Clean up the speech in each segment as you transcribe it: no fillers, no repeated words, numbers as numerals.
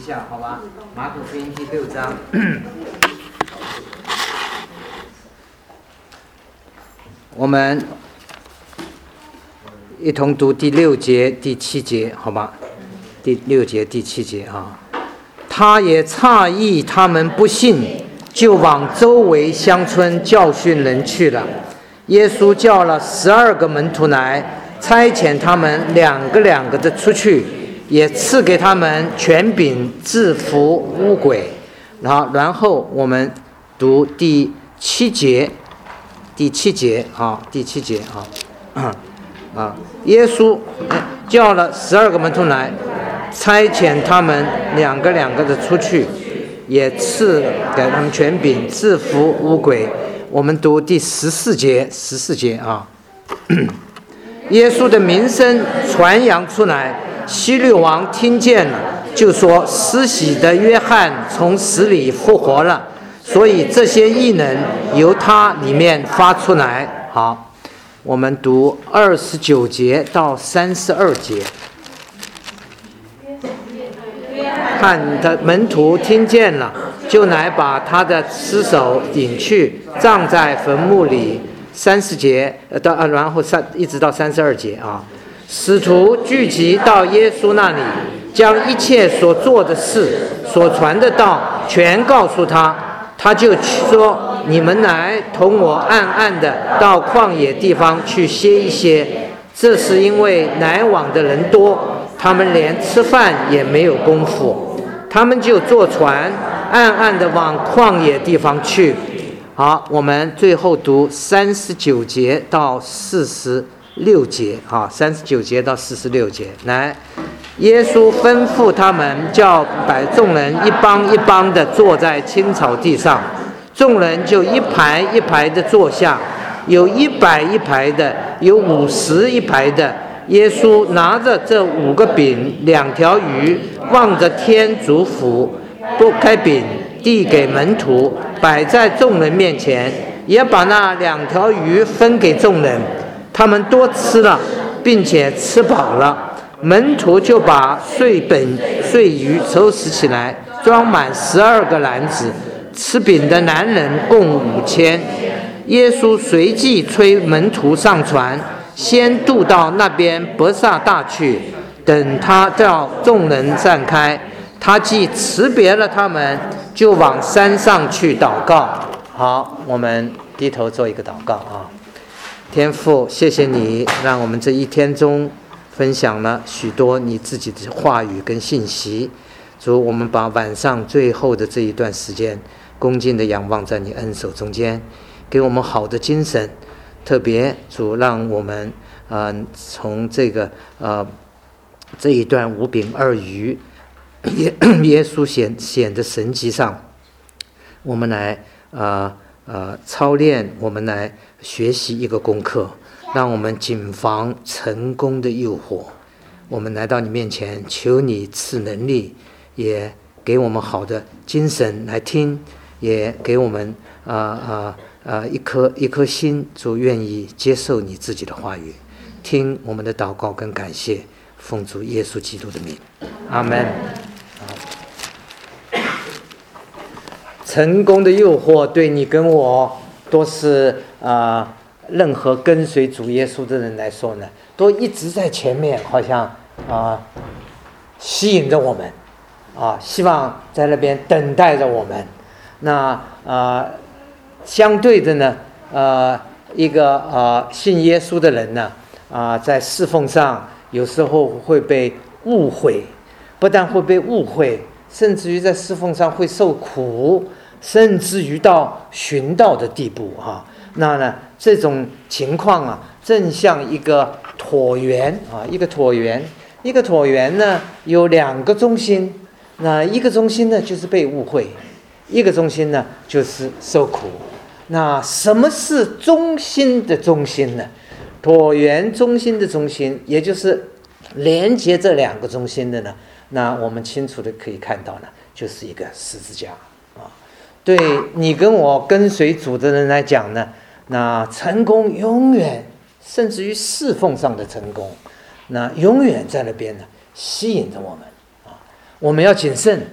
下，好吧？马可福音第6章。我们一同读第6节、第7节，好吧？第6节、第7节啊。他也诧异他们不信，就往周围乡村教训人去了。耶稣叫了12个门徒来，差遣他们两个的出去，也赐给他们权柄制服污鬼。然后我们读第7节，第7节啊，耶稣叫了12个门徒来，差遣他们两个的出去，也赐给他们权柄制服污鬼。我们读第14节啊。耶稣的名声传扬出来，希律王听见了，就说施洗的约翰从死里复活了，所以这些异能由他里面发出来。好，我们读29节到32节。看的门徒听见了，就来把他的尸首引去，葬在坟墓里。30节然后一直到32节啊。使徒聚集到耶稣那里，将一切所做的事、所传的道全告诉他。他就说：你们来同我暗暗的到旷野地方去歇一歇。这是因为来往的人多，他们连吃饭也没有功夫。他们就坐船暗暗的往旷野地方去。好，我们最后读39节到46节啊，39节到46节。来，耶稣吩咐他们，叫众人一帮的坐在青草地上，众人就一排一排的坐下，有100一排的，有50一排的。耶稣拿着这5个饼2条鱼，望着天祝福，拨开饼递给门徒，摆在众人面前，也把那2条鱼分给众人。他们多吃了，并且吃饱了。门徒就把碎鱼收拾起来，装满12个篮子。吃饼的男人共5000。耶稣随即催门徒上船，先渡到那边伯萨大去。等他叫众人散开，他既辞别了他们，就往山上去祷告。好，我们低头做一个祷告啊。天父，谢谢你让我们这一天中分享了许多你自己的话语跟信息。主，我们把晚上最后的这一段时间恭敬的仰望在你恩手中间，给我们好的精神。特别主，让我们从这个这一段5饼2鱼耶稣显的神迹上，我们来操练，我们来学习一个功课，让我们谨防成功的诱惑。我们来到你面前，求你赐能力，也给我们好的精神来听，也给我们一颗心，主愿意接受你自己的话语，听我们的祷告跟感谢，奉主耶稣基督的名，阿们。成功的诱惑对你跟我都是任何跟随主耶稣的人来说呢，都一直在前面，好像吸引着我们希望在那边等待着我们。那相对的呢，一个信耶稣的人呢在侍奉上有时候会被误会，不但会被误会，甚至于在侍奉上会受苦，甚至于到寻道的地步那呢，这种情况正像一个椭圆一个椭圆呢有2个中心，那一个中心呢就是被误会，一个中心呢就是受苦。那什么是中心的中心呢？椭圆中心的中心，也就是连接这2个中心的呢，那我们清楚的可以看到呢，就是一个十字架对你跟我跟随主的人来讲呢，那成功永远，甚至于侍奉上的成功，那永远在那边呢吸引着我们我们要谨慎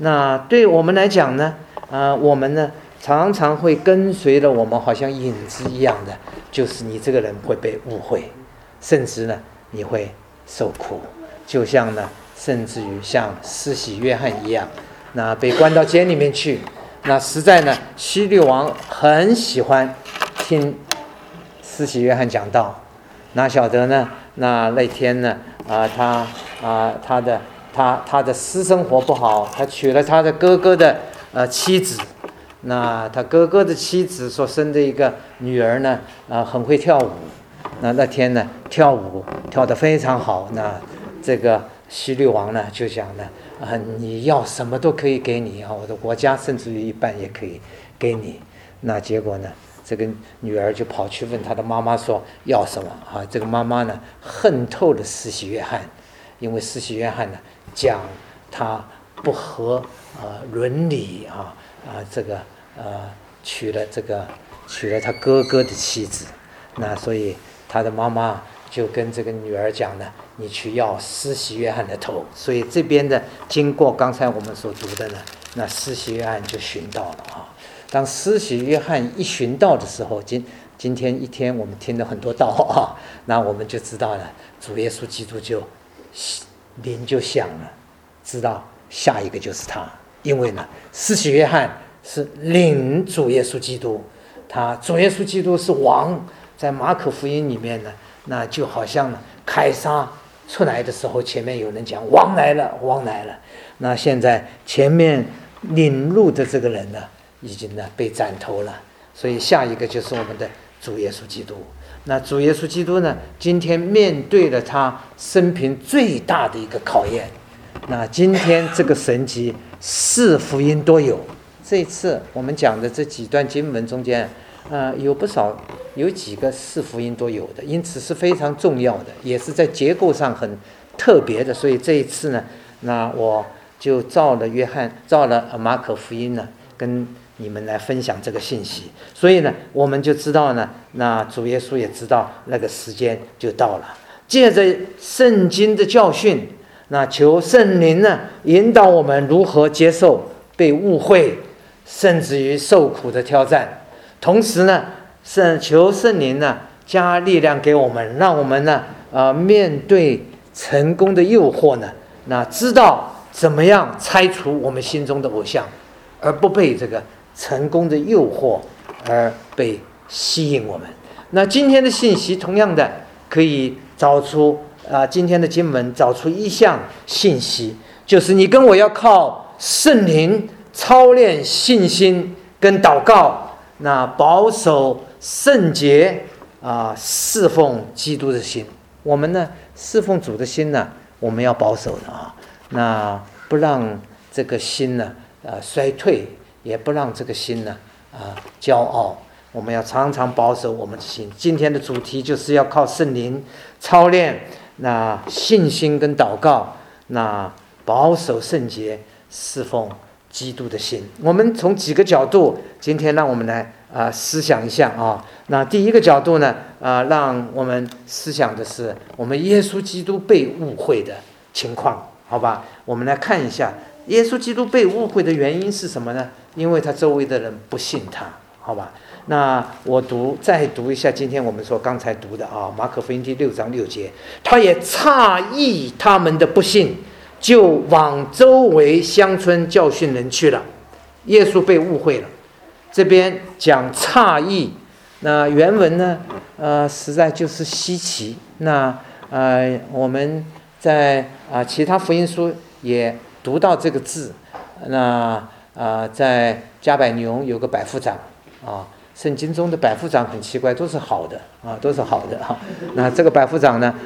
那对我们来讲呢，我们呢常常会跟随了我们好像影子一样的，就是你这个人会被误会，甚至呢你会受苦，就像呢甚至于像施洗约翰一样，那被关到监里面去。那实在呢，希律王很喜欢听施洗约翰讲道，哪晓得呢？那天呢，他的私生活不好，他娶了他的哥哥的妻子。那他哥哥的妻子所生的一个女儿呢，很会跳舞。那天呢，跳舞跳得非常好。那这个希律王呢，就讲呢，你要什么都可以给你啊，我的国家甚至于一半也可以给你。那结果呢，这个女儿就跑去问她的妈妈说要什么啊？这个妈妈呢，恨透了施洗约翰，因为施洗约翰呢讲他不合伦理这个娶了他哥哥的妻子。那所以他的妈妈就跟这个女儿讲呢，你去要施洗约翰的头。所以这边的经过刚才我们所读的呢，那施洗约翰就寻到了啊。当施洗约翰一寻到的时候，今天一天我们听了很多道啊，那我们就知道了，主耶稣基督灵就响了，知道下一个就是他。因为呢，施洗约翰是领主耶稣基督，主耶稣基督是王。在马可福音里面呢，那就好像呢凯撒出来的时候，前面有人讲王来了，王来了。那现在前面领路的这个人呢，已经呢被斩头了，所以下一个就是我们的主耶稣基督。那主耶稣基督呢，今天面对了他生平最大的一个考验。那今天这个神迹4福音都有。这一次我们讲的这几段经文中间，有几个4福音都有的，因此是非常重要的，也是在结构上很特别的。所以这一次呢，那我就照了马可福音呢，跟你们来分享这个信息。所以呢，我们就知道呢，那主耶稣也知道那个时间就到了。借着圣经的教训，那求圣灵呢引导我们如何接受被误会，甚至于受苦的挑战。同时呢，求圣灵呢加力量给我们，让我们呢面对成功的诱惑呢，那知道怎么样拆除我们心中的偶像，而不被这个成功的诱惑而被吸引我们。那今天的信息同样的可以找出今天的经文找出一项信息，就是你跟我要靠圣灵操练信心跟祷告，那保守圣洁侍奉基督的心。我们呢侍奉主的心呢，我们要保守的那不让这个心呢衰退，也不让这个心呢骄傲。我们要常常保守我们的心。今天的主题就是要靠圣灵操练那信心跟祷告，那保守圣洁侍奉基督的心。我们从几个角度今天让我们来思想一下那第一个角度呢让我们思想的是我们耶稣基督被误会的情况，好吧？我们来看一下耶稣基督被误会的原因是什么呢？因为他周围的人不信他，好吧？那我再读一下今天我们刚才读的马可福音第6章6节，他也诧异他们的不信，就往周围乡村教训人去了。耶稣被误会了，这边讲诧异，那原文呢实在就是稀奇。那我们在其他福音书也读到这个字。那在加百农有个百夫长圣经中的百夫长很奇怪，都是好的都是好的那这个百夫长呢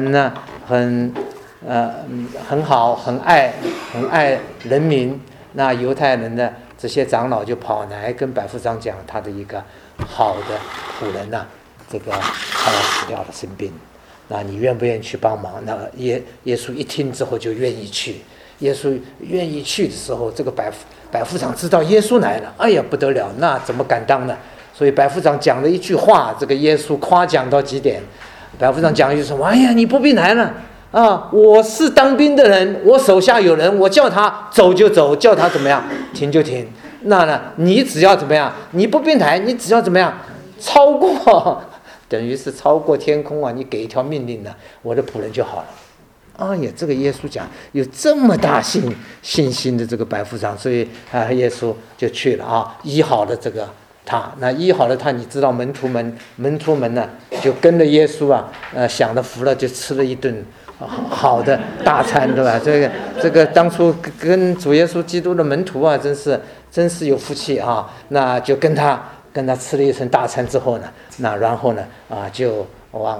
很好，很爱人民。那犹太人的这些长老就跑来跟百夫长讲，他的一个好的仆人这个快要死掉了，生病，那你愿不愿意去帮忙？那耶稣一听之后就愿意去。耶稣愿意去的时候，这个百夫长知道耶稣来了，哎呀不得了，那怎么敢当呢？所以百夫长讲了一句话，这个耶稣夸奖到极点。百夫长讲一句什么？哎呀，你不必来了， 我是当兵的人，我手下有人，我叫他走就走，叫他怎么样停就停。那呢，你只要怎么样，你不变台，你只要怎么样超过，等于是超过天空啊，你给一条命令呢，我的仆人就好了。这个耶稣讲有这么大信心的这个百夫长，所以耶稣就去了医好了这个他。那医好了他，你知道门徒们呢就跟着耶稣享了福了，就吃了一顿好的大餐，对吧？这个当初跟主耶稣基督的门徒真是有福气那就跟他吃了一顿大餐之后呢，那然后呢就往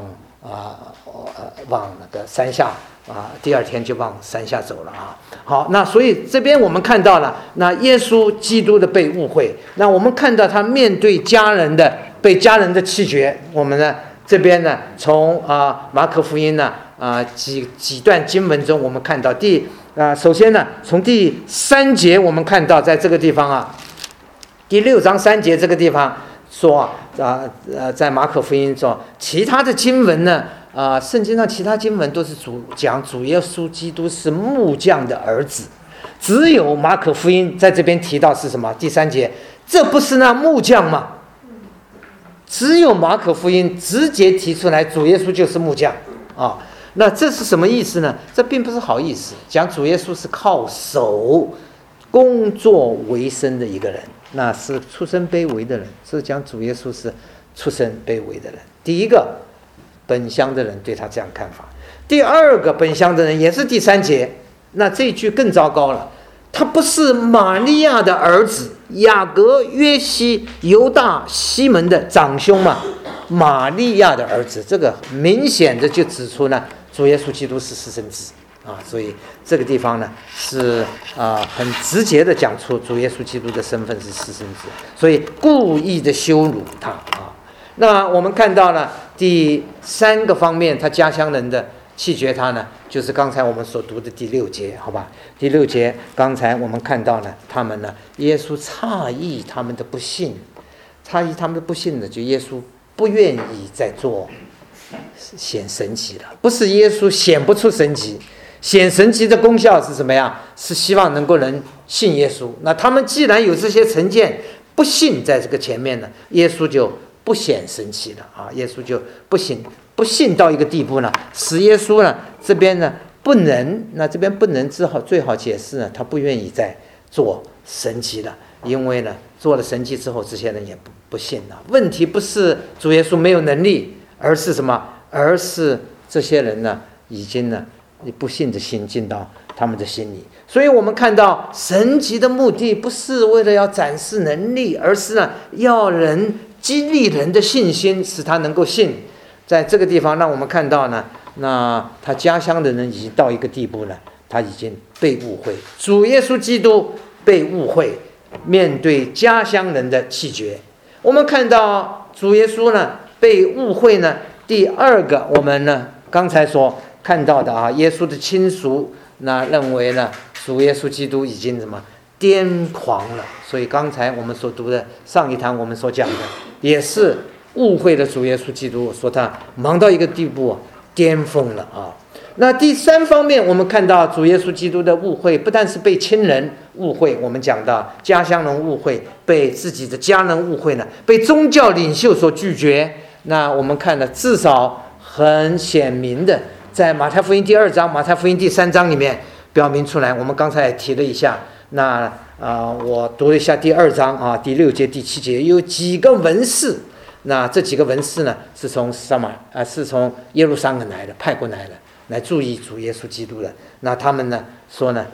那个山下第二天就往山下走了好，那所以这边我们看到了那耶稣基督的被误会，那我们看到他面对被家人的弃绝。我们呢这边呢从马可福音呢几段经文中，我们看到首先呢从第3节我们看到，在这个地方第6章3节这个地方说在马可福音中，其他的经文呢圣经上其他经文都是讲主耶稣基督是木匠的儿子，只有马可福音在这边提到是什么？第3节，这不是那木匠吗？只有马可福音直接提出来主耶稣就是木匠那这是什么意思呢？这并不是好意思，讲主耶稣是靠手工作为生的一个人，那是出身卑微的人，是讲主耶稣是出身卑微的人。第一个本乡的人对他这样看法，第二个本乡的人也是第3节，那这一句更糟糕了，他不是玛利亚的儿子雅各、约西、犹大、西门的长兄吗？玛利亚的儿子，这个明显的就指出呢主耶稣基督是私生子所以这个地方呢是很直接的讲出主耶稣基督的身份是私生子，所以故意的羞辱他那我们看到了第3个方面，他家乡人的弃绝他呢，就是刚才我们所读的第6节，好吧？第6节刚才我们看到呢，他们呢，耶稣诧异他们的不信，呢，就耶稣不愿意再做显神迹了。不是耶稣显不出神迹，显神迹的功效是什么呀？是希望能够人信耶稣。那他们既然有这些成见，不信在这个前面呢，耶稣就不显神迹了耶稣就不信到一个地步呢，使耶稣呢这边呢不能，那这边不能最好解释呢，他不愿意再做神迹了，因为呢做了神迹之后，这些人也不信了。问题不是主耶稣没有能力，而是什么？而是这些人呢已经呢不信的心进到他们的心里。所以我们看到神迹的目的不是为了要展示能力，而是呢要激励人的信心，使他能够信。在这个地方让我们看到呢，那他家乡的人已经到一个地步了，他已经被误会，主耶稣基督被误会，面对家乡人的弃绝。我们看到主耶稣呢被误会呢，第2个我们呢刚才所看到的耶稣的亲属那认为呢主耶稣基督已经什么癫狂了，所以刚才我们所读的上一堂我们所讲的也是误会了主耶稣基督，说他忙到一个地步巅峰了那第3方面，我们看到主耶稣基督的误会，不但是被亲人误会，我们讲到家乡人误会，被自己的家人误会呢，被宗教领袖所拒绝。那我们看了至少很显明的，在马太福音第2章、马太福音第3章里面表明出来。我们刚才也提了一下，那我读了一下第2章第6节、第7节，有几个文士。那这几个文士呢，是从耶路撒冷来的，派过来的，来注意主耶稣基督的。那他们呢说呢，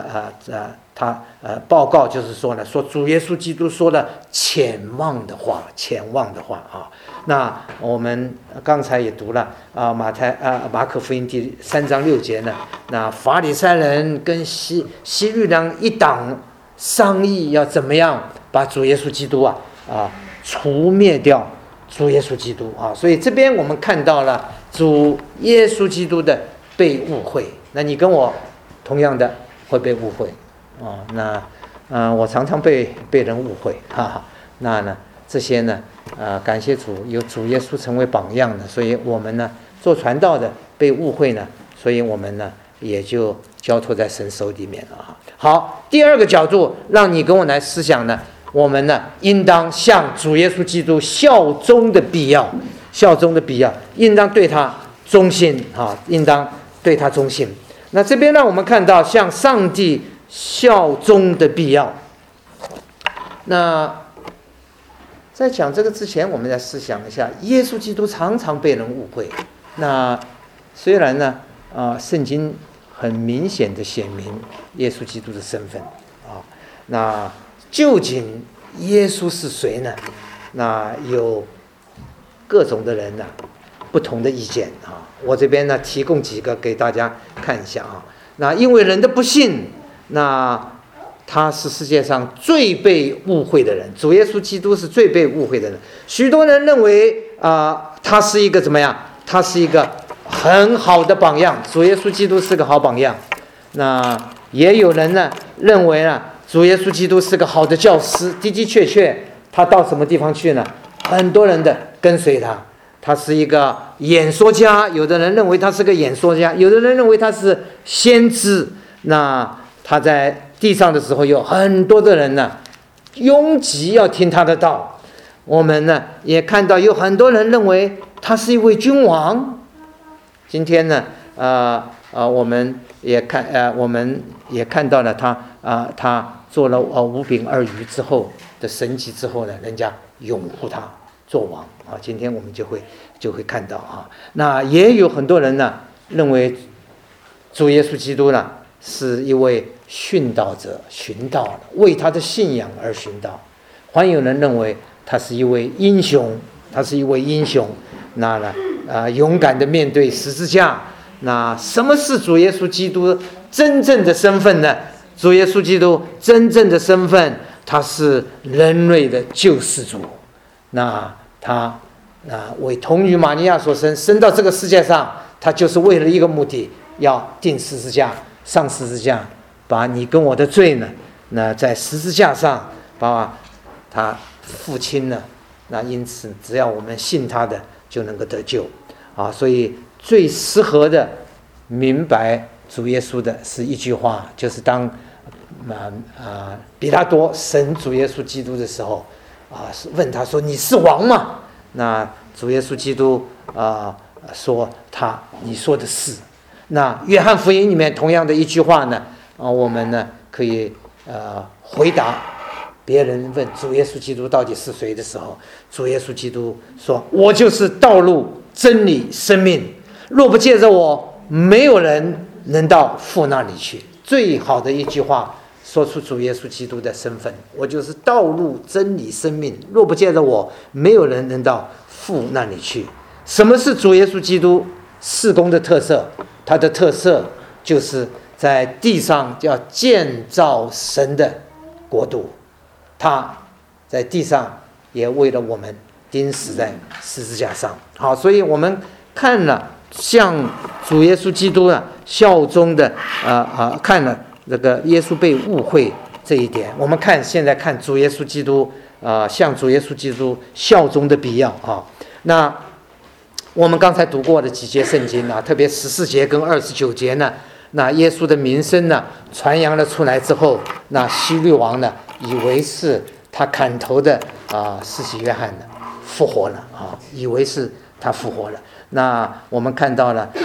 报告就是说呢，说主耶稣基督说了潜望的话那我们刚才也读了马可福音第3章6节呢，那法利赛人跟希律人一党商议要怎么样把主耶稣基督除灭掉主耶稣基督所以这边我们看到了主耶稣基督的被误会。那你跟我同样的会被误会那我常常被人误会那呢这些呢感谢主有主耶稣成为榜样的，所以我们呢做传道的被误会呢所以我们呢也就交托在神手里面了啊。好，第二个角度，让你跟我来思想呢，我们呢应当向主耶稣基督效忠的必要，效忠的必要，应当对他忠心啊，应当对他忠心。那这边让我们看到向上帝效忠的必要。那在讲这个之前，我们再思想一下，耶稣基督常常被人误会。那虽然呢，圣经很明显的显明耶稣基督的身份啊，那究竟耶稣是谁呢？那有各种的人呢，不同的意见啊。我这边呢提供几个给大家看一下啊。那因为人的不信，那他是世界上最被误会的人，主耶稣基督是最被误会的人。许多人认为他是一个怎么样？他是一个很好的榜样，主耶稣基督是个好榜样。那也有人呢认为呢，主耶稣基督是个好的教师，的的确确，他到什么地方去呢？很多人的跟随他。他是一个演说家，有的人认为他是个演说家，有的人认为他是先知。那他在地上的时候，有很多的人呢拥挤要听他的道。我们呢也看到有很多人认为他是一位君王。今天呢我们也看到了他做了5饼2鱼之后的神迹之后呢，人家拥护他做王啊。今天我们就会看到啊。那也有很多人呢认为主耶稣基督呢是一位殉道者，寻道，为他的信仰而寻道。还有人认为他是一位英雄，那呢勇敢的面对十字架。那什么是主耶稣基督真正的身份呢？主耶稣基督真正的身份，他是人类的救世主。那他为童女玛利亚所生到这个世界上，他就是为了一个目的，要钉十字架，上十字架，把你跟我的罪呢，那在十字架上把他父亲呢，那因此只要我们信他的，就能够得救啊。所以最适合的明白主耶稣的是一句话，就是当比拉多审主耶稣基督的时候问他说：“你是王吗？”那主耶稣基督说你说的是。那约翰福音里面同样的一句话呢，我们呢可以回答别人问主耶稣基督到底是谁的时候，主耶稣基督说：“我就是道路、真理、生命，若不借着我，没有人能到父那里去。”最好的一句话说出主耶稣基督的身份，我就是道路、真理、生命，若不借着我，没有人能到父那里去。什么是主耶稣基督事工的特色？他的特色就是在地上要建造神的国度，他在地上也为了我们钉死在十字架上。好，所以我们看了向主耶稣基督效忠的看了这个耶稣被误会这一点，我们现在看主耶稣基督向主耶稣基督效忠的必要啊。那我们刚才读过的几节圣经特别14节跟29节呢，那耶稣的名声呢传扬了出来之后，那希律王呢以为是他砍头的施洗约翰呢复活了以为是他复活了。那我们看到了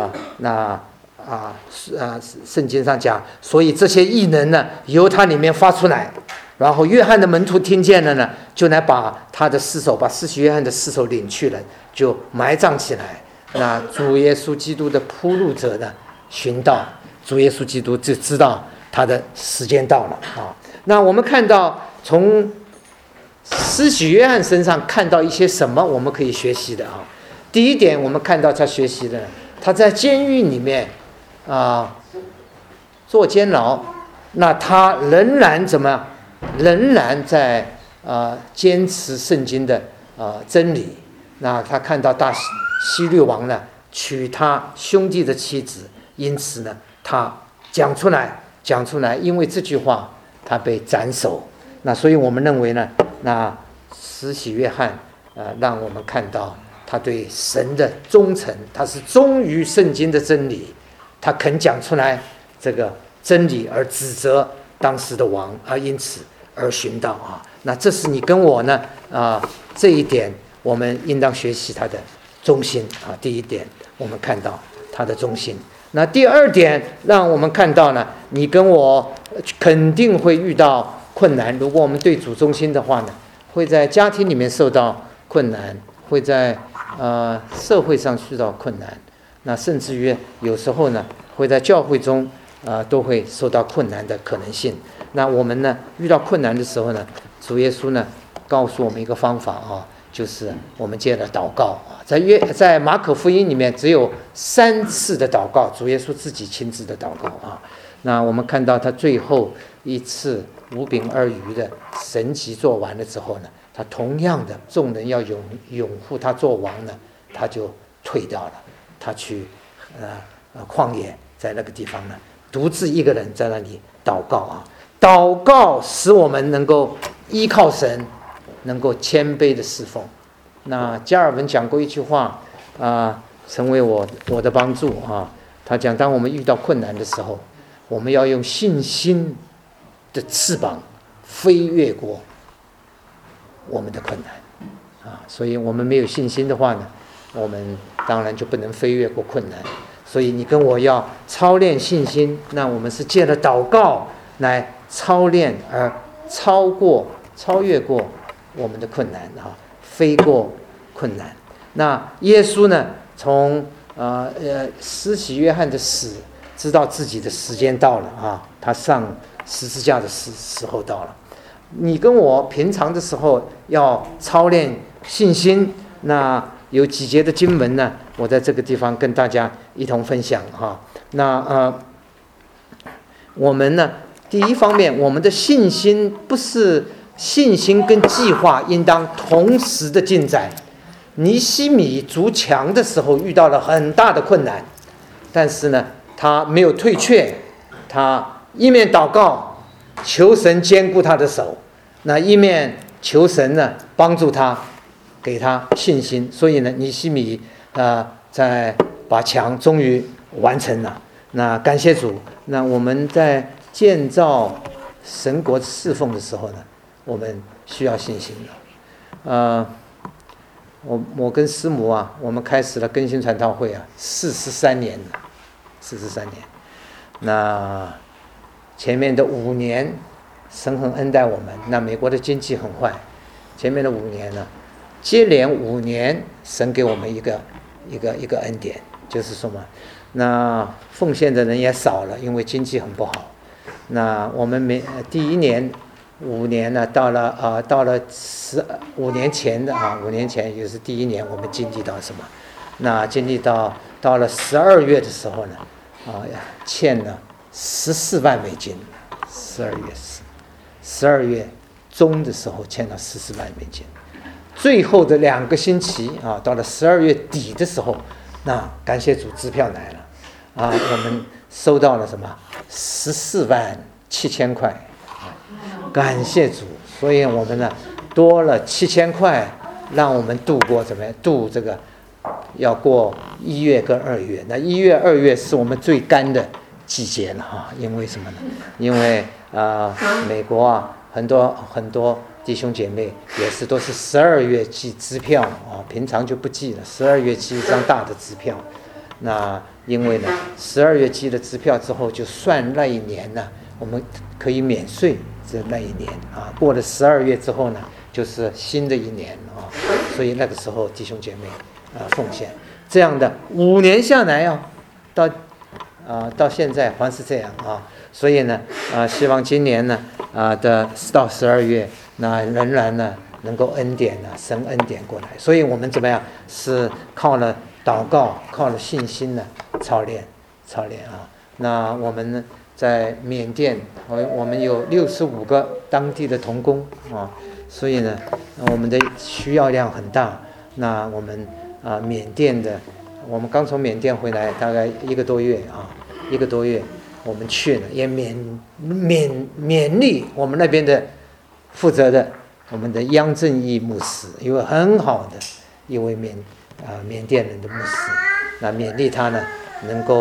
圣经上讲，所以这些异能呢由他里面发出来，然后约翰的门徒听见了呢，就来把他的尸首，把施洗约翰的尸首领去了，就埋葬起来。那主耶稣基督的铺路者呢寻到主耶稣基督，就知道他的时间到了那我们看到从施洗约翰身上看到一些什么我们可以学习的第一点，我们看到他学习的，他在监狱里面做监牢，那他仍然在坚持圣经的真理。那他看到大希律王呢娶他兄弟的妻子，因此呢他讲出来，因为这句话他被斩首。那所以我们认为呢，那施洗约翰让我们看到他对神的忠诚，他是忠于圣经的真理， 他肯讲出来这个真理而指责当时的王，而因此而寻到啊。那这是你跟我呢这一点我们应当学习他的忠心啊。第一点我们看到他的忠心。那第二点让我们看到呢，你跟我肯定会遇到困难。如果我们对主忠心的话呢，会在家庭里面受到困难，会在社会上遇到困难，那甚至于有时候呢会在教会中都会受到困难的可能性。那我们呢遇到困难的时候呢，主耶稣呢告诉我们一个方法啊，就是我们借着祷告啊。在马可福音里面只有3次的祷告，主耶稣自己亲自的祷告啊。那我们看到他最后一次5饼2鱼的神迹做完了之后呢，他同样的众人要拥护他做王呢，他就退掉了，他去旷野，在那个地方呢独自一个人在那里祷告啊。祷告使我们能够依靠神，能够谦卑的侍奉。那加尔文讲过一句话成为我的帮助啊。他讲，当我们遇到困难的时候，我们要用信心的翅膀飞越过我们的困难所以我们没有信心的话呢，我们当然就不能飞越过困难。所以你跟我要操练信心，那我们是借着祷告来操练而超越过我们的困难飞过困难。那耶稣呢，从施洗约翰的死，知道自己的时间到了他上十字架的时候到了。你跟我平常的时候要操练信心，那有几节的经文呢，我在这个地方跟大家一同分享那我们呢，第一方面，我们的信心不是信心跟计划应当同时的进展。尼希米筑墙的时候遇到了很大的困难，但是呢他没有退却，他一面祷告求神坚固他的手，那一面求神呢帮助他，给他信心。所以呢尼希米在把墙终于完成了。那感谢主，那我们在建造神国侍奉的时候呢，我们需要信心我跟师母我们开始了更新传道会43年了，43年。那前面的5年神很恩待我们，那美国的经济很坏，前面的5年呢，接连5年神给我们一个恩典，就是什么？那奉献的人也少了，因为经济很不好。那我们第一年5年呢，到了15年前的5年前，也就是第一年，我们经历到什么？那经历到了12月的时候呢，欠了14万美金。12月中的时候欠了14万美金。最后的2个星期到了12月底的时候，那感谢主，支票来了我们收到了什么14万7千块。感谢主，所以我们呢多了7000块，让我们度过怎么样？度这个要过1月跟2月。那1月、2月是我们最干的季节了因为什么呢？因为美国很多弟兄姐妹也是都是12月寄支票平常就不寄了，12月寄一张大的支票。那因为呢12月寄了支票之后，就算那一年呢我们可以免税。那一年过了12月之后呢，就是新的一年所以那个时候弟兄姐妹奉献，这样的5年下来到现在还是这样所以呢希望今年呢到12月，那仍然呢能够恩典神恩典过来。所以我们怎么样是靠了祷告，靠了信心操练那我们呢在缅甸，我们有65个当地的同工所以呢我们的需要量很大。那我们缅甸的，我们刚从缅甸回来大概1个多月1个多月，我们去了也勉励我们那边的负责的我们的央正义牧师，一位很好的一位缅甸人的牧师，那勉励他呢能够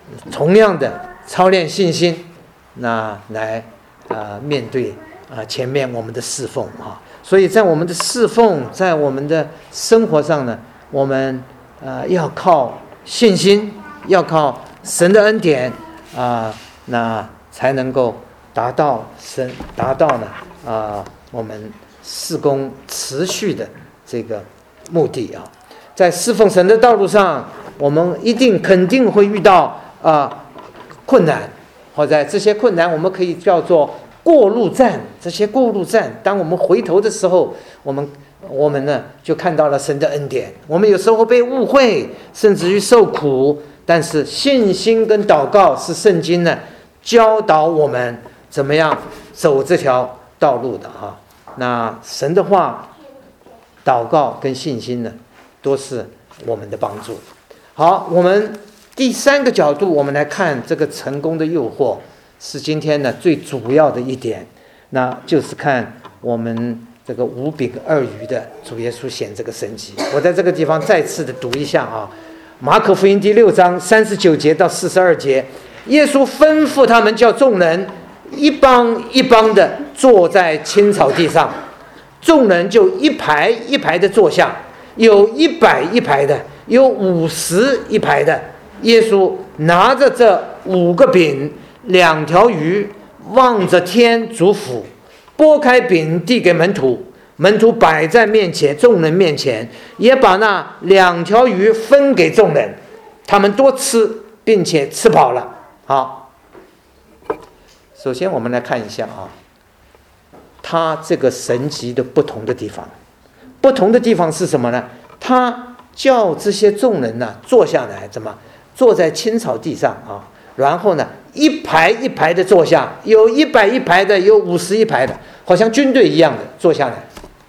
同样的操练信心，那来面对前面我们的侍奉啊。所以在我们的侍奉，在我们的生活上呢，我们要靠信心，要靠神的恩典那才能够达到呢我们事工持续的这个目的啊。在侍奉神的道路上，我们肯定会遇到困难，或者这些困难我们可以叫做过路站。这些过路站，当我们回头的时候，我们呢就看到了神的恩典。我们有时候被误会，甚至于受苦，但是信心跟祷告是圣经呢教导我们怎么样走这条道路的哈。那神的话、祷告跟信心呢，都是我们的帮助。好，我们第三个角度，我们来看这个成功的诱惑，是今天呢最主要的一点，那就是看我们这个5饼2鱼的主耶稣显这个神迹。我在这个地方再次的读一下啊，马可福音第6章39节到42节，耶稣吩咐他们叫众人一帮一帮的坐在青草地上，众人就一排一排的坐下，有100一排的，有50一排的。耶稣拿着这5个饼2条鱼，望着天祝福，拨开饼递给门徒，门徒摆在众人面前，也把那2条鱼分给众人，他们多吃，并且吃饱了。好，首先我们来看一下他这个神迹的不同的地方是什么呢？他叫这些众人呢坐下来，坐在青草地上然后呢一排一排的坐下，有100一排的，有50一排的，好像军队一样的坐下来。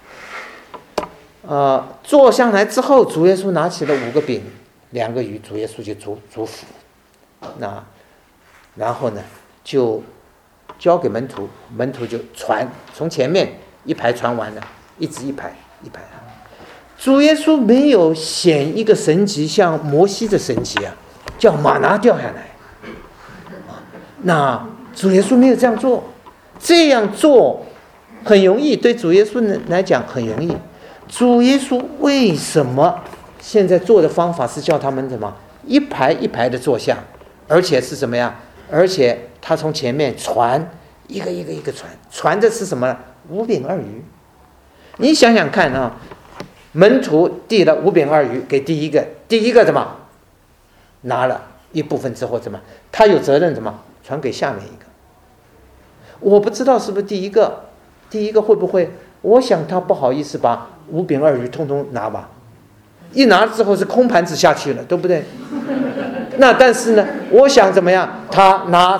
坐下来之后，主耶稣拿起了5个饼2个鱼，主耶稣就祝福，那然后呢就交给门徒，门徒就传，从前面一排传完了，一直一排一排。主耶稣没有显一个神迹，像摩西的神迹叫玛拿掉下来。那主耶稣没有这样做，这样做很容易，对主耶稣来讲很容易。主耶稣为什么现在做的方法是叫他们一排一排的坐下，而且是什么呀？而且他从前面传，一个一个传的是什么呢？5饼2鱼。你想想看门徒递了5饼2鱼给第一个拿了一部分之后他有责任传给下面一个。我不知道是不是第一个会不会，我想他不好意思把5饼2鱼通通拿吧，一拿之后是空盘子下去了，对不对？那但是呢，我想怎么样？他拿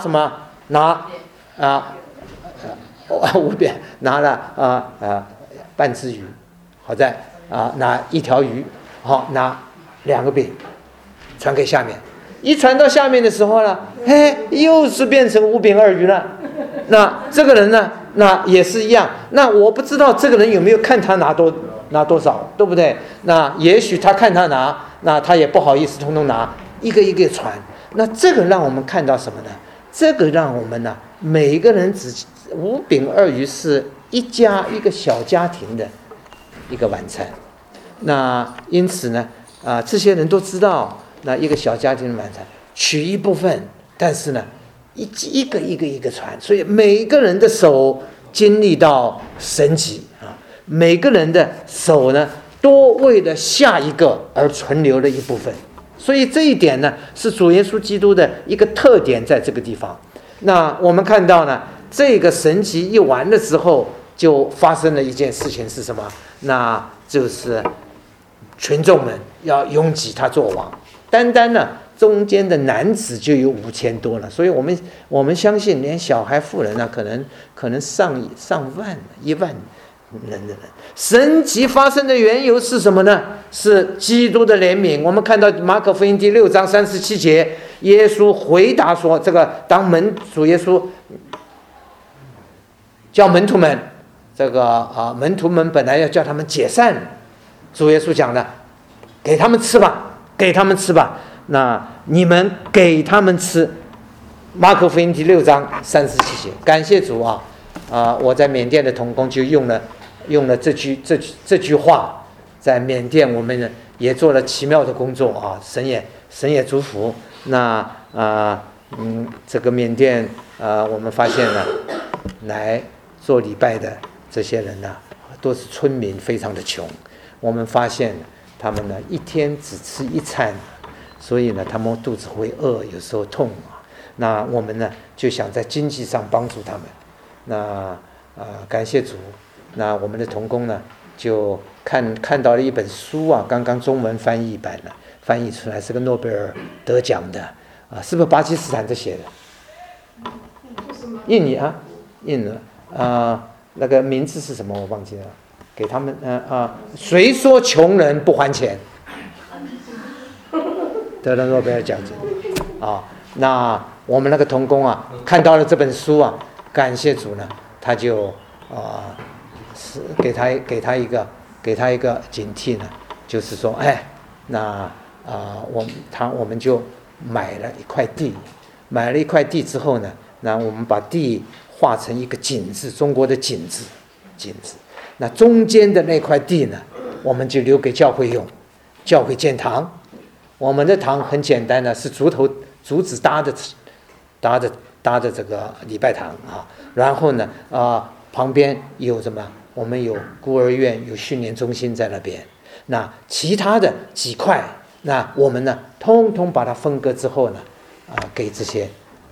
5饼，拿了半只鱼，好在拿1条鱼，好拿2个饼，传给下面。一传到下面的时候呢，又是变成5饼2鱼了。那这个人呢，那也是一样。那我不知道这个人有没有看他拿多少，对不对？那也许他看他拿，那他也不好意思通通拿，一个一个传。那这个让我们看到什么呢？这个让我们每一个人5饼2鱼是一个小家庭的一个晚餐。那因此呢，这些人都知道，那一个小家庭的晚餐取一部分，但是呢，一个传，所以每个人的手经历到神迹每个人的手呢，都为了下一个而存留了一部分。所以这一点呢，是主耶稣基督的一个特点，在这个地方。那我们看到呢，这个神迹一完了之后，就发生了一件事情是什么？那就是群众们要拥挤他做王，单单呢中间的男子就有5000多了，所以我们相信，连小孩、妇人可能上万、1万人的人。神迹发生的缘由是什么呢？是基督的怜悯。我们看到马可福音第6章37节，耶稣回答说：“主耶稣叫门徒们，门徒们本来要叫他们解散，主耶稣讲的，给他们吃吧，给他们吃吧。 那你们给他们吃。马可福音第6章37节，感谢主啊！我在缅甸的同工就用了这句话，在缅甸我们也做了奇妙的工作啊！神也祝福。那这个缅甸我们发现了来做礼拜的这些人呢，都是村民，非常的穷。我们发现他们呢一天只吃一餐，所以呢他们肚子会饿，有时候痛啊。那我们呢就想在经济上帮助他们。那感谢主。那我们的同工呢就看到了一本书啊，刚刚中文翻译版了，翻译出来是个诺贝尔得奖的是不是巴基斯坦这写的？印尼啊，印尼那个名字是什么我忘记了，给他们谁说穷人不还钱？得了诺贝尔奖金啊。那我们那个同工啊看到了这本书啊，感谢主呢，他就是给他一个警惕呢，就是说那我们就买了一块地之后呢，那我们把地画成一个井字，中国的井字，那中间的那块地呢，我们就留给教会用，教会建堂。我们的堂很简单的，是竹子搭的这个礼拜堂啊。然后呢旁边有什么？我们有孤儿院，有训练中心在那边。那其他的几块，那我们呢通通把它分割之后呢给这些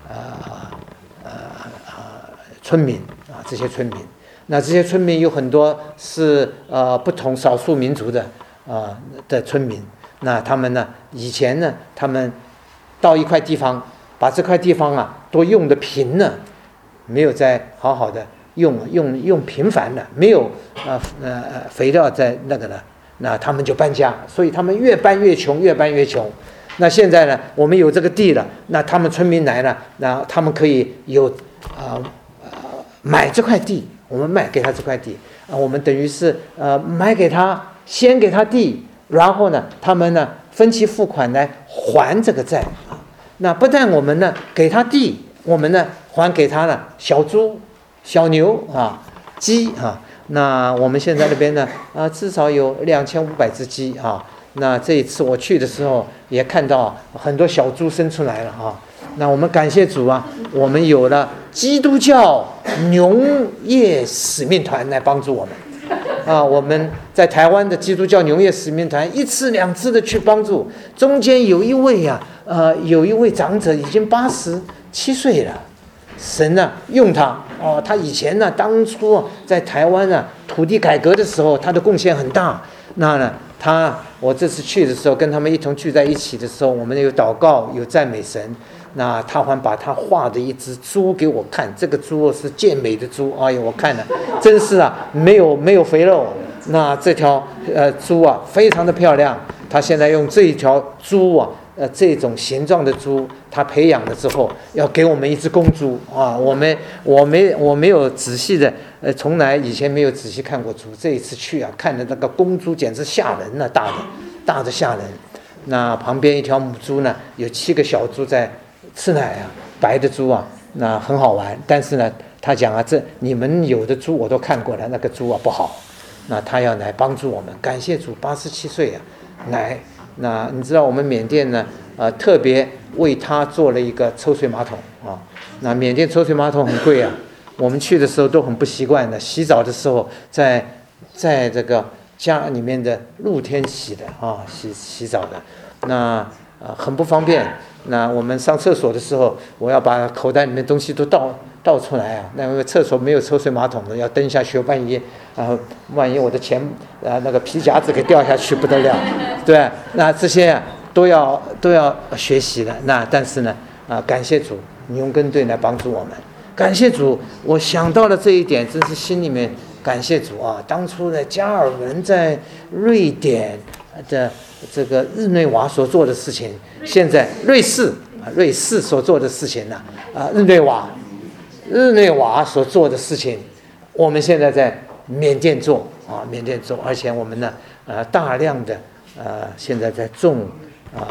村民这些村民。那这些村民有很多是不同少数民族的村民。那他们呢以前呢他们到一块地方，把这块地方都用得平了，没有再好好的用频繁了，没有肥料在那个了，那他们就搬家，所以他们越搬越穷。那现在呢我们有这个地了，那他们村民来了，那他们可以有买这块地，我们卖给他这块地我们等于是买给他，先给他地，然后呢他们呢分期付款来还这个债那不但我们呢给他地，我们呢还给他了小猪、小牛鸡那我们现在那边呢至少有2500只鸡那这一次我去的时候也看到很多小猪生出来了那我们感谢主我们有了基督教农业使命团来帮助我们我们在台湾的基督教农业使命团1次2次的去帮助，中间有一位长者已经87岁了，神用他他以前当初在台湾土地改革的时候他的贡献很大。那呢我这次去的时候跟他们一同聚在一起的时候，我们有祷告，有赞美神。那他还把他画的一只猪给我看，这个猪是健美的猪，哎呦我看了真是没有肥肉。那这条猪非常的漂亮，他现在用这一条猪这种形状的猪，他培养了之后要给我们一只公猪我没有仔细的从来以前没有仔细看过猪，这一次去看的那个公猪简直吓人了，大的吓人。那旁边一条母猪呢，有7个小猪在吃奶白的猪那很好玩。但是呢他讲这你们有的猪我都看过了，那个猪不好。那他要来帮助我们，感谢主87岁来。那你知道我们缅甸呢特别为他做了一个抽水马桶那缅甸抽水马桶很贵我们去的时候都很不习惯的，洗澡的时候在这个家里面的露天洗的洗澡的，那很不方便。那我们上厕所的时候，我要把口袋里面东西都倒出来那个厕所没有抽水马桶的，要蹬下去，万一我的钱那个皮夹子给掉下去不得了，对。那这些都要学习的。那但是呢感谢主，牛耕队来帮助我们，感谢主。我想到了这一点，真是心里面感谢主当初的加尔文在瑞典的这个日内瓦所做的事情，现在瑞士所做的事情日内瓦所做的事情，我们现在在缅甸做而且我们呢大量的现在在种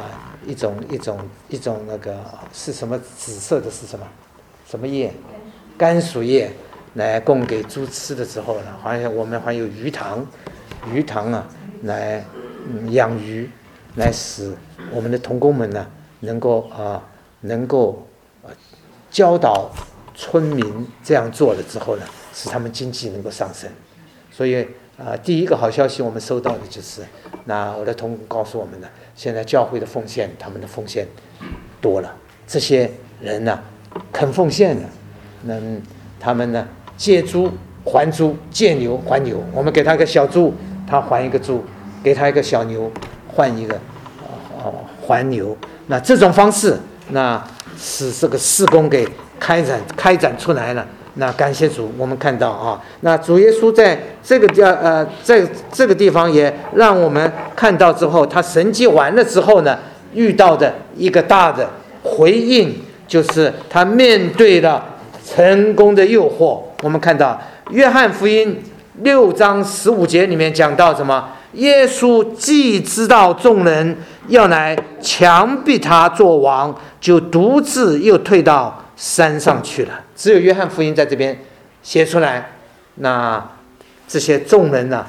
一种那个是什么紫色的是什么叶？甘薯叶来供给猪吃的时候呢，好像我们还有鱼塘啊，来养鱼，来使我们的同工们呢能够教导村民这样做了之后呢，使他们经济能够上升。所以第一个好消息我们收到的就是，那我的同工告诉我们呢，现在教会的奉献，他们的奉献多了，这些人呢肯奉献了，他们呢借猪还猪，借牛还牛。我们给他一个小猪，他还一个猪；给他一个小牛，换一个还牛。那这种方式，那使这个事工给开展出来了。那感谢主，我们看到啊，那主耶稣在这个地方也让我们看到之后，他神迹完了之后呢，遇到的一个大的回应，就是他面对了成功的诱惑。我们看到约翰福音6章15节里面讲到什么？耶稣既知道众人要来强逼他做王，就独自又退到山上去了。只有约翰福音在这边写出来，那这些众人呢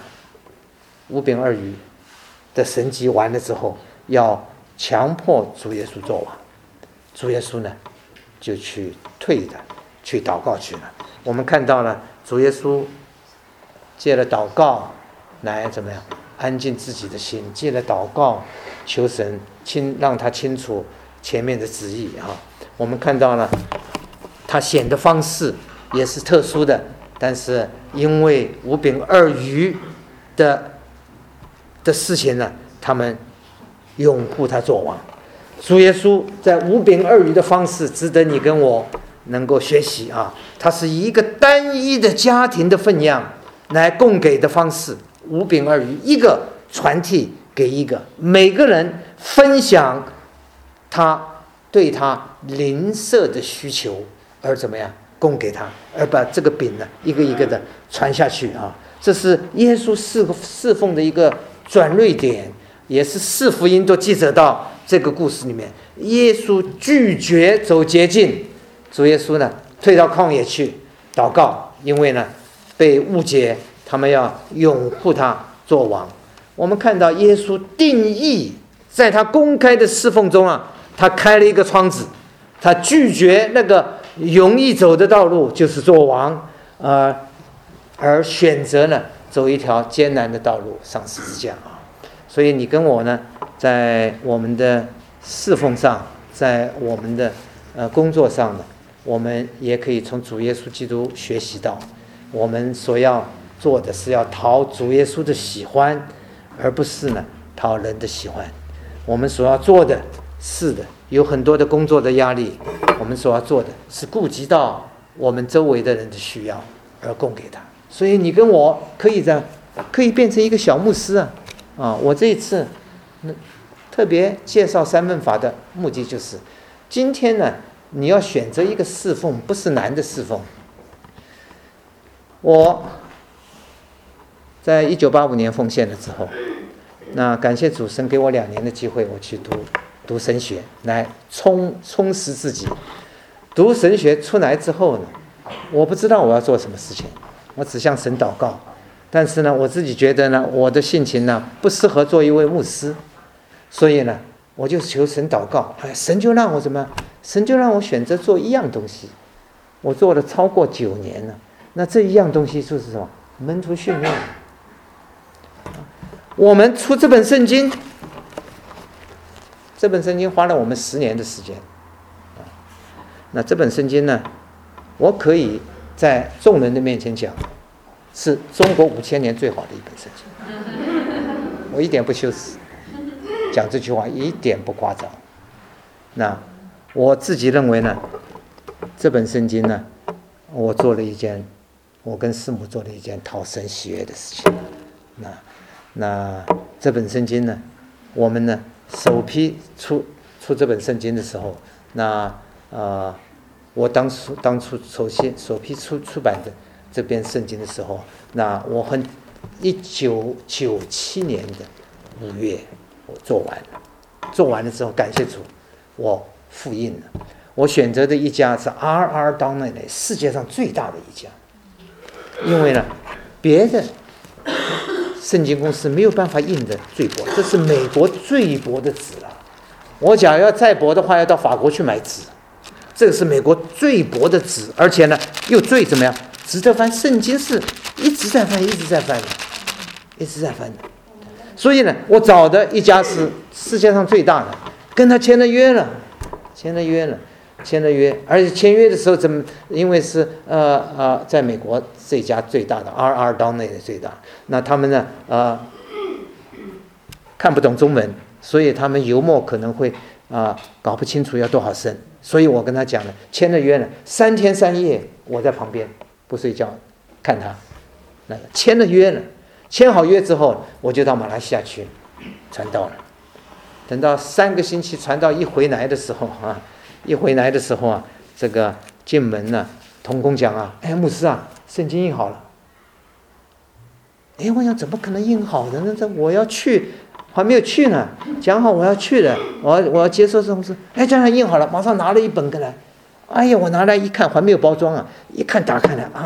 ，5饼2鱼的神迹完了之后，要强迫主耶稣做王，主耶稣呢就去祷告去了。我们看到了主耶稣借了祷告来怎么样安静自己的心，借了祷告求神让他清楚前面的旨意啊。我们看到了他显的方式也是特殊的，但是因为5饼2鱼的事情呢，他们拥护他做王。主耶稣在5饼2鱼的方式值得你跟我能够学习啊！他是以一个单一的家庭的分量来供给的方式，5饼2鱼，一个传递给一个，每个人分享他对他邻舍的需求，而怎么样供给他，而把这个饼呢一个一个的传下去啊！这是耶稣侍奉的一个转捩点，也是4福音都记载到这个故事里面。耶稣拒绝走捷径，主耶稣呢退到旷野去祷告，因为呢被误解，他们要拥护他做王。我们看到耶稣定义在他公开的侍奉中啊，他开了一个窗子，他拒绝那个容易走的道路，就是做王，而选择呢走一条艰难的道路，上十字架啊。所以你跟我呢，在我们的侍奉上，在我们的工作上呢，我们也可以从主耶稣基督学习到，我们所要做的是要讨主耶稣的喜欢，而不是呢讨人的喜欢。我们所要做的是的，有很多的工作的压力，我们所要做的是顾及到我们周围的人的需要而供给他。所以你跟我可以变成一个小牧师啊！我这一次特别介绍3分法的目的就是，今天呢你要选择一个侍奉，不是难的侍奉。我在1985年奉献了之后，那感谢主神给我2年的机会，我去读神学来充实自己。读神学出来之后呢，我不知道我要做什么事情，我只向神祷告。但是呢，我自己觉得呢，我的性情呢不适合做一位牧师，所以呢，我就求神祷告。神就让我怎么？神就让我选择做一样东西。我做了超过9年了。那这一样东西就是什么？门徒训练。我们出这本圣经，花了我们10年的时间。那这本圣经呢，我可以在众人的面前讲，是中国5000年最好的一本圣经。我一点不羞耻，讲这句话一点不夸张。那我自己认为呢，这本圣经呢，我跟师母做了一件讨神喜悦的事情。那这本圣经呢，我们呢首批出这本圣经的时候，我当初首批出版的这篇圣经的时候，那我1997年的5月我做完了， 做完了之后，感谢主，我复印了。我选择的一家是 R.R. Donnelley 世界上最大的一家，因为呢，别的圣经公司没有办法印的最薄，这是美国最薄的纸了。我假如要再薄的话，要到法国去买纸。这个是美国最薄的纸，而且呢又最怎么样？值得翻。圣经是一直在翻，一直在翻的，一直在翻的。所以呢，我找的一家是世界上最大的，跟他签了约了，而且签约的时候因为是在美国这家最大的 R.R. Donnelley 的最大，那他们呢看不懂中文，所以他们油墨可能会搞不清楚要多少升，所以我跟他讲了，签了约了，3天3夜我在旁边不睡觉看他，那个签了约了，签好约之后我就到马来西亚去传道了。等到3个星期传道一回来的时候这个进门呢，同工讲牧师圣经印好了。我想怎么可能印好的呢？这我要去，还没有去呢，讲好我要去的，我要接受这种事。这样印好了，马上拿了一本过来。我拿来一看，还没有包装一看打开来，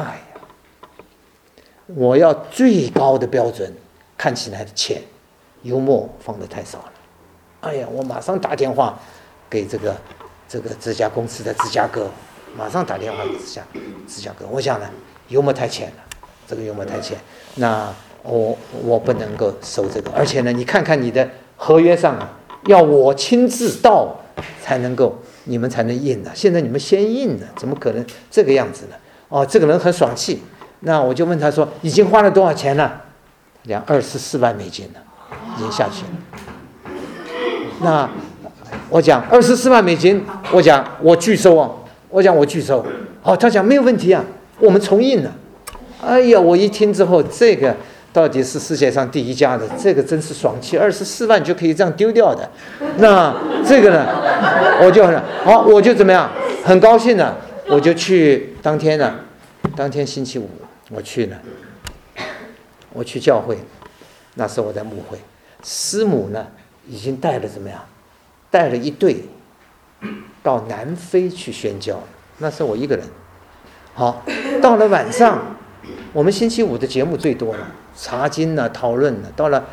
我要最高的标准，看起来的浅，油墨放的太少了。我马上打电话给这家公司的芝加哥，马上打电话给芝加哥。我想呢，油墨太浅了，这个油墨太浅，那我不能够收这个。而且呢，你看看你的合约上要我亲自到才能够，你们才能印的。现在你们先印的，怎么可能这个样子呢？这个人很爽气。那我就问他说，已经花了多少钱了？讲24万美金了，已经下去了。那我讲24万美金，我讲我拒收我拒收。他讲没有问题我们重印了。我一听之后，这个到底是世界上第一家的，这个真是爽气，24万就可以这样丢掉的。那这个呢，我就怎么样，很高兴了，我就去当天星期五我去了，我去教会，那时候我在牧会，师母呢已经带了一队到南非去宣教了，那时候我一个人。到了晚上，我们星期五的节目最多了，查经讨论到了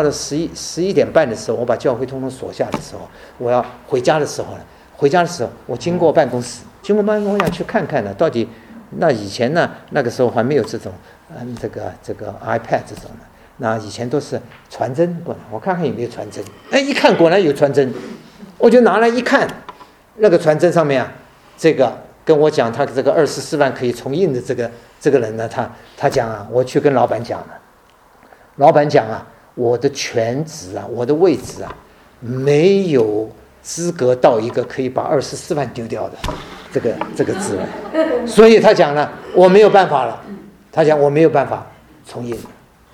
11点半的时候，我把教会通通锁下的时候，我要回家的时候我经过办公室，我想去看看到底，那以前呢，那个时候还没有这种这个 iPad 这种的，那以前都是传真过来，我看看有没有传真。一看果然有传真，我就拿来一看，那个传真上面这个跟我讲他这个24万可以重印的这个人呢，他讲我去跟老板讲了，老板讲我的全职我的位置没有资格到一个可以把24万丢掉的这个职位，所以他讲了我没有办法了，他讲我没有办法重印。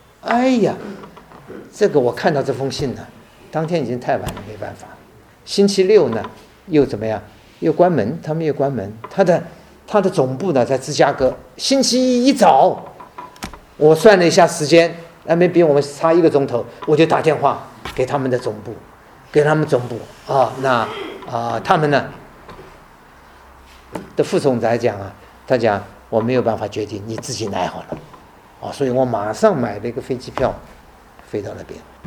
这个我看到这封信呢，当天已经太晚了，没办法。星期六呢又怎么样？又关门，他们又关门。他的总部呢在芝加哥。星期一早，我算了一下时间，没比我们差1个钟头，我就打电话给他们的总部，他们呢的副总裁讲他讲我没有办法决定，你自己来好了。所以我马上买了一个飞机票，飞到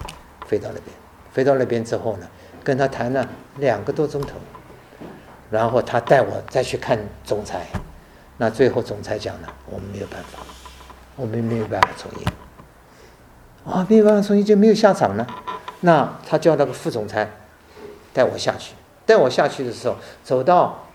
那边之后呢，跟他谈了2个多钟头。然后他带我再去看总裁，那最后总裁讲了，我们没有办法重印，没有办法重印就没有下场了。那他叫那个副总裁带我下去的时候，走到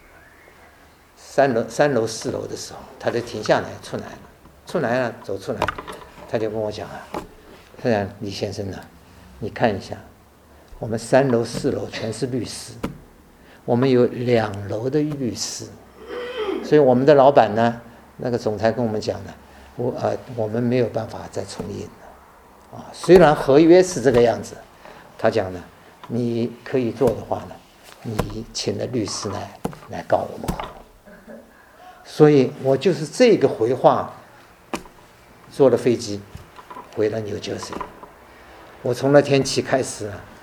3楼4楼的时候，他就停下来出来了，走出来，他就跟我讲他讲李先生你看一下，我们3楼4楼全是律师。我们有2楼的律师，所以我们的老板呢，那个总裁跟我们讲我们没有办法再重印了，虽然合约是这个样子，他讲呢，你可以做的话呢，你请了律师来告我们好。所以我就是这个回话，坐了飞机回了New Jersey。我从那天起开始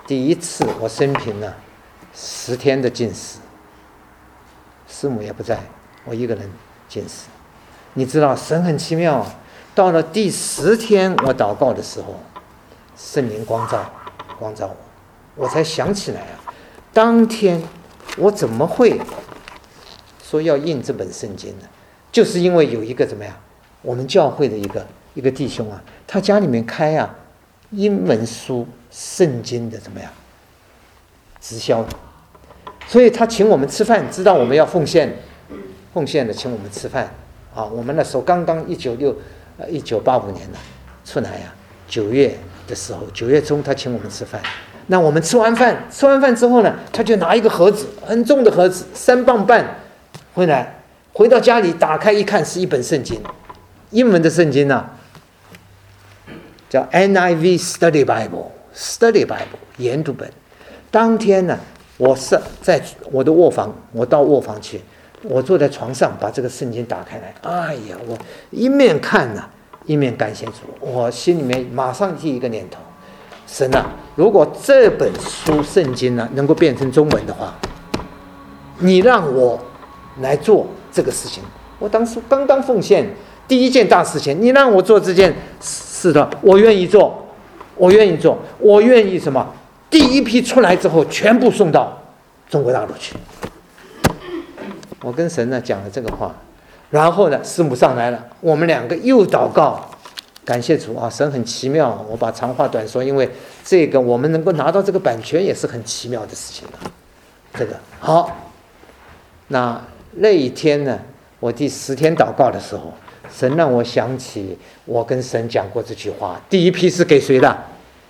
第一次我生平呢10天的禁食，师母也不在，我一个人禁食。你知道神很奇妙，到了第10天我祷告的时候，圣灵光照我才想起来啊，当天我怎么会说要印这本圣经呢？就是因为有一个怎么样，我们教会的一个弟兄啊，他家里面开啊英文书圣经的怎么样直销，所以他请我们吃饭，知道我们要奉献的，请我们吃饭啊。我们那时候刚刚1985年呢出来呀，9月的时候，9月中他请我们吃饭。那我们吃完饭之后呢，他就拿一个盒子，很重的盒子，3磅半回到家里打开一看，是一本圣经，英文的圣经啊，叫 NIV Study Bible 研读本。当天呢，我是在我的卧房，我到卧房去，我坐在床上把这个圣经打开来，哎呀，我一面看呢，一面感谢主，我心里面马上第一个念头，神啊，如果这本书圣经呢能够变成中文的话，你让我来做这个事情。我当时刚刚奉献第一件大事情，你让我做这件事的，我愿意做，我愿意什么？第一批出来之后，全部送到中国大陆去。我跟神呢讲了这个话，然后呢，师母上来了，我们2个又祷告，感谢主啊，神很奇妙。我把长话短说，因为这个我们能够拿到这个版权也是很奇妙的事情啊。这个好，那一天呢，我第10天祷告的时候，神让我想起我跟神讲过这句话。第一批是给谁的？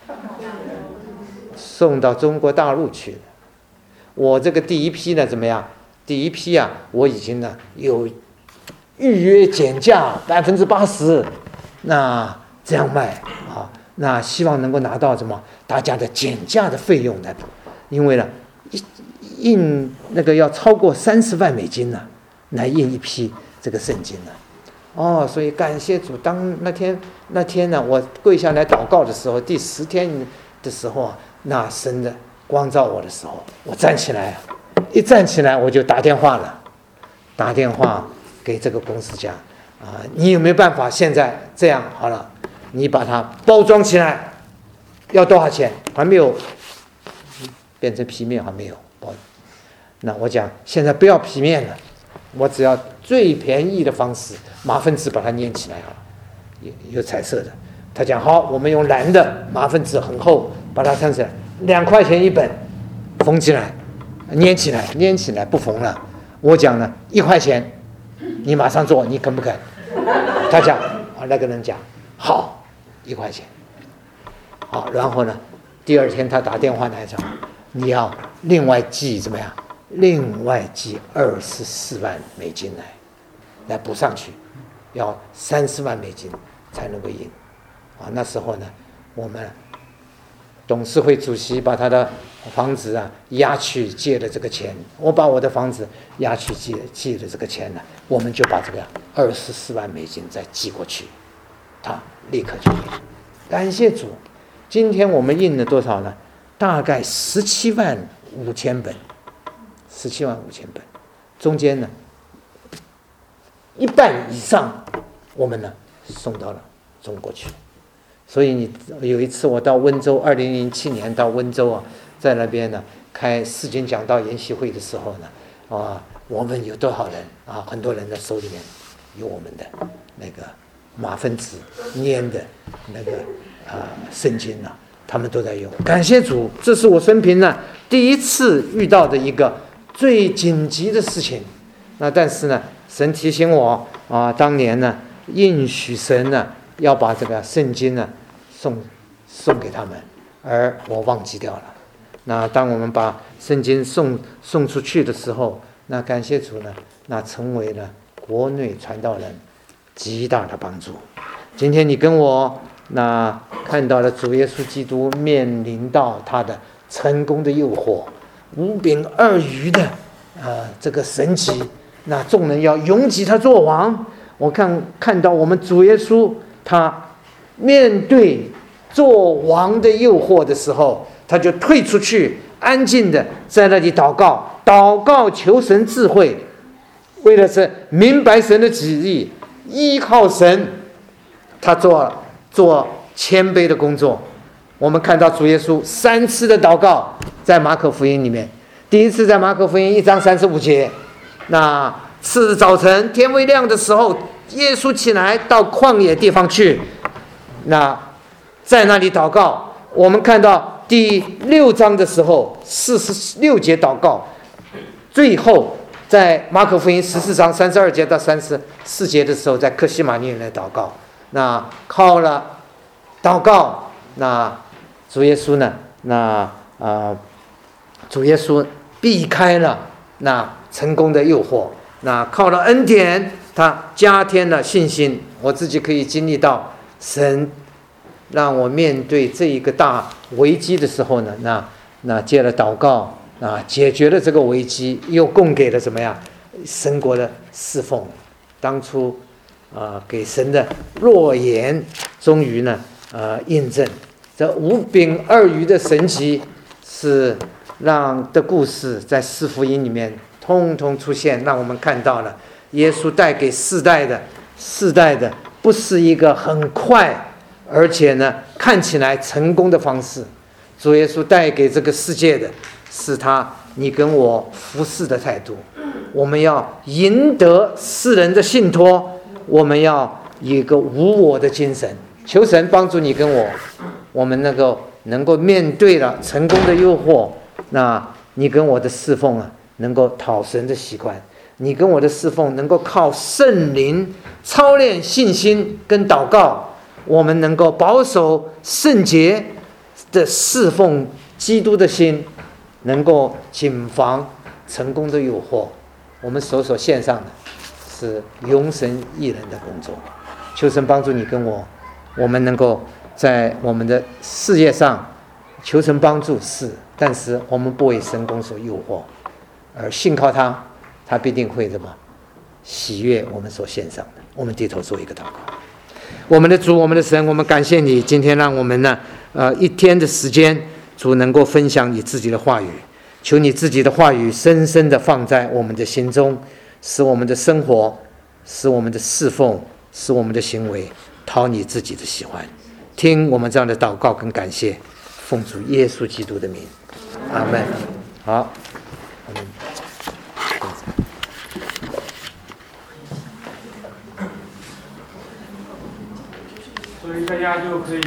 送到中国大陆去的。我这个第一批呢怎么样？第一批啊，我已经呢有预约减价80%，那这样卖啊，那希望能够拿到什么大家的减价的费用来，因为呢印那个要超过30万美金呢，来印一批这个圣经呢。哦，所以感谢主，当那天呢，我跪下来祷告的时候，第10天的时候啊，那神的光照我的时候，我站起来，一站起来我就打电话给这个公司讲啊，你有没有办法现在这样好了，你把它包装起来，要多少钱？还没有变成皮面，还没有包。那我讲现在不要皮面了，我只要最便宜的方式，麻粉纸把它粘起来啊，有彩色的。他讲好，我们用蓝的麻粉纸很厚，把它穿起来，2块钱一本，缝起来，粘起来不缝了。我讲呢，1块钱，你马上做，你肯不肯？他讲啊，那个人讲好，1块钱。好，然后呢，第2天他打电话来讲，你要另外寄怎么样？另外寄24万美金来补上去，要30万美金才能够印。啊，那时候呢，我们董事会主席把他的房子啊押去借了这个钱，我把我的房子押去借了这个钱呢，我们就把这个24万美金再寄过去，他立刻就印。感谢主，今天我们印了多少呢？大概17万5千本，17万5千本，中间呢一半以上我们呢送到了中国去。所以有一次我到温州，2007年到温州啊，在那边呢开世经讲道研习会的时候呢，啊，我们有多少人啊？很多人的手里面有我们的那个马粪纸粘的那个圣经啊，他们都在用。感谢主，这是我生平呢第一次遇到的一个最紧急的事情。那但是呢，神提醒我啊，当年呢应许神呢要把这个圣经呢送给他们，而我忘记掉了。那当我们把圣经送出去的时候，那感谢主呢，那成为了国内传道人极大的帮助。今天你跟我那看到了主耶稣基督面临到他的成功的诱惑，5饼2鱼的这个神迹，那众人要拥挤他做王。我看到我们主耶稣他面对做王的诱惑的时候， 他就退出去，安静的在那里祷告求神智慧，为了是明白神的旨意，依靠神，他做谦卑的工作。我们看到主耶稣3次的祷告，在马可福音里面，第一次在马可福音1章35节，那次日早晨天未亮的时候，耶稣起来到旷野地方去，那在那里祷告。我们看到第6章的时候46节祷告，最后在马可福音14章32节到34节的时候，在客西马尼来祷告。那靠了祷告，那主耶稣呢？主耶稣避开了那成功的诱惑，那靠了恩典，他加添了信心。我自己可以经历到神让我面对这一个大危机的时候呢，那借了祷告解决了这个危机，又供给了怎么样神国的侍奉。当初给神的诺言终于呢印证。这5饼2鱼的神迹是让的故事在4福音里面通通出现，让我们看到了耶稣带给世代的不是一个很快而且呢看起来成功的方式。主耶稣带给这个世界的是你跟我服侍的态度。我们要赢得世人的信托，我们要以一个无我的精神。求神帮助你跟我们能够面对了成功的诱惑，那你跟我的侍奉能够讨神的喜欢，你跟我的侍奉能够靠圣灵操练信心跟祷告，我们能够保守圣洁的侍奉基督的心，能够谨防成功的诱惑。我们所献上的是永神益人的工作。求神帮助你跟我们能够在我们的事业上求神帮助，但是我们不为神功所诱惑，而信靠他必定会喜悦我们所献上的。我们低头做一个祷告。我们的主，我们的神，我们感谢你今天让我们一天的时间，主能够分享你自己的话语。求你自己的话语深深地放在我们的心中，使我们的生活，使我们的侍奉，使我们的行为讨你自己的喜欢。听我们这样的祷告跟感谢，奉主耶稣基督的名，阿们。好， 所以大家就可以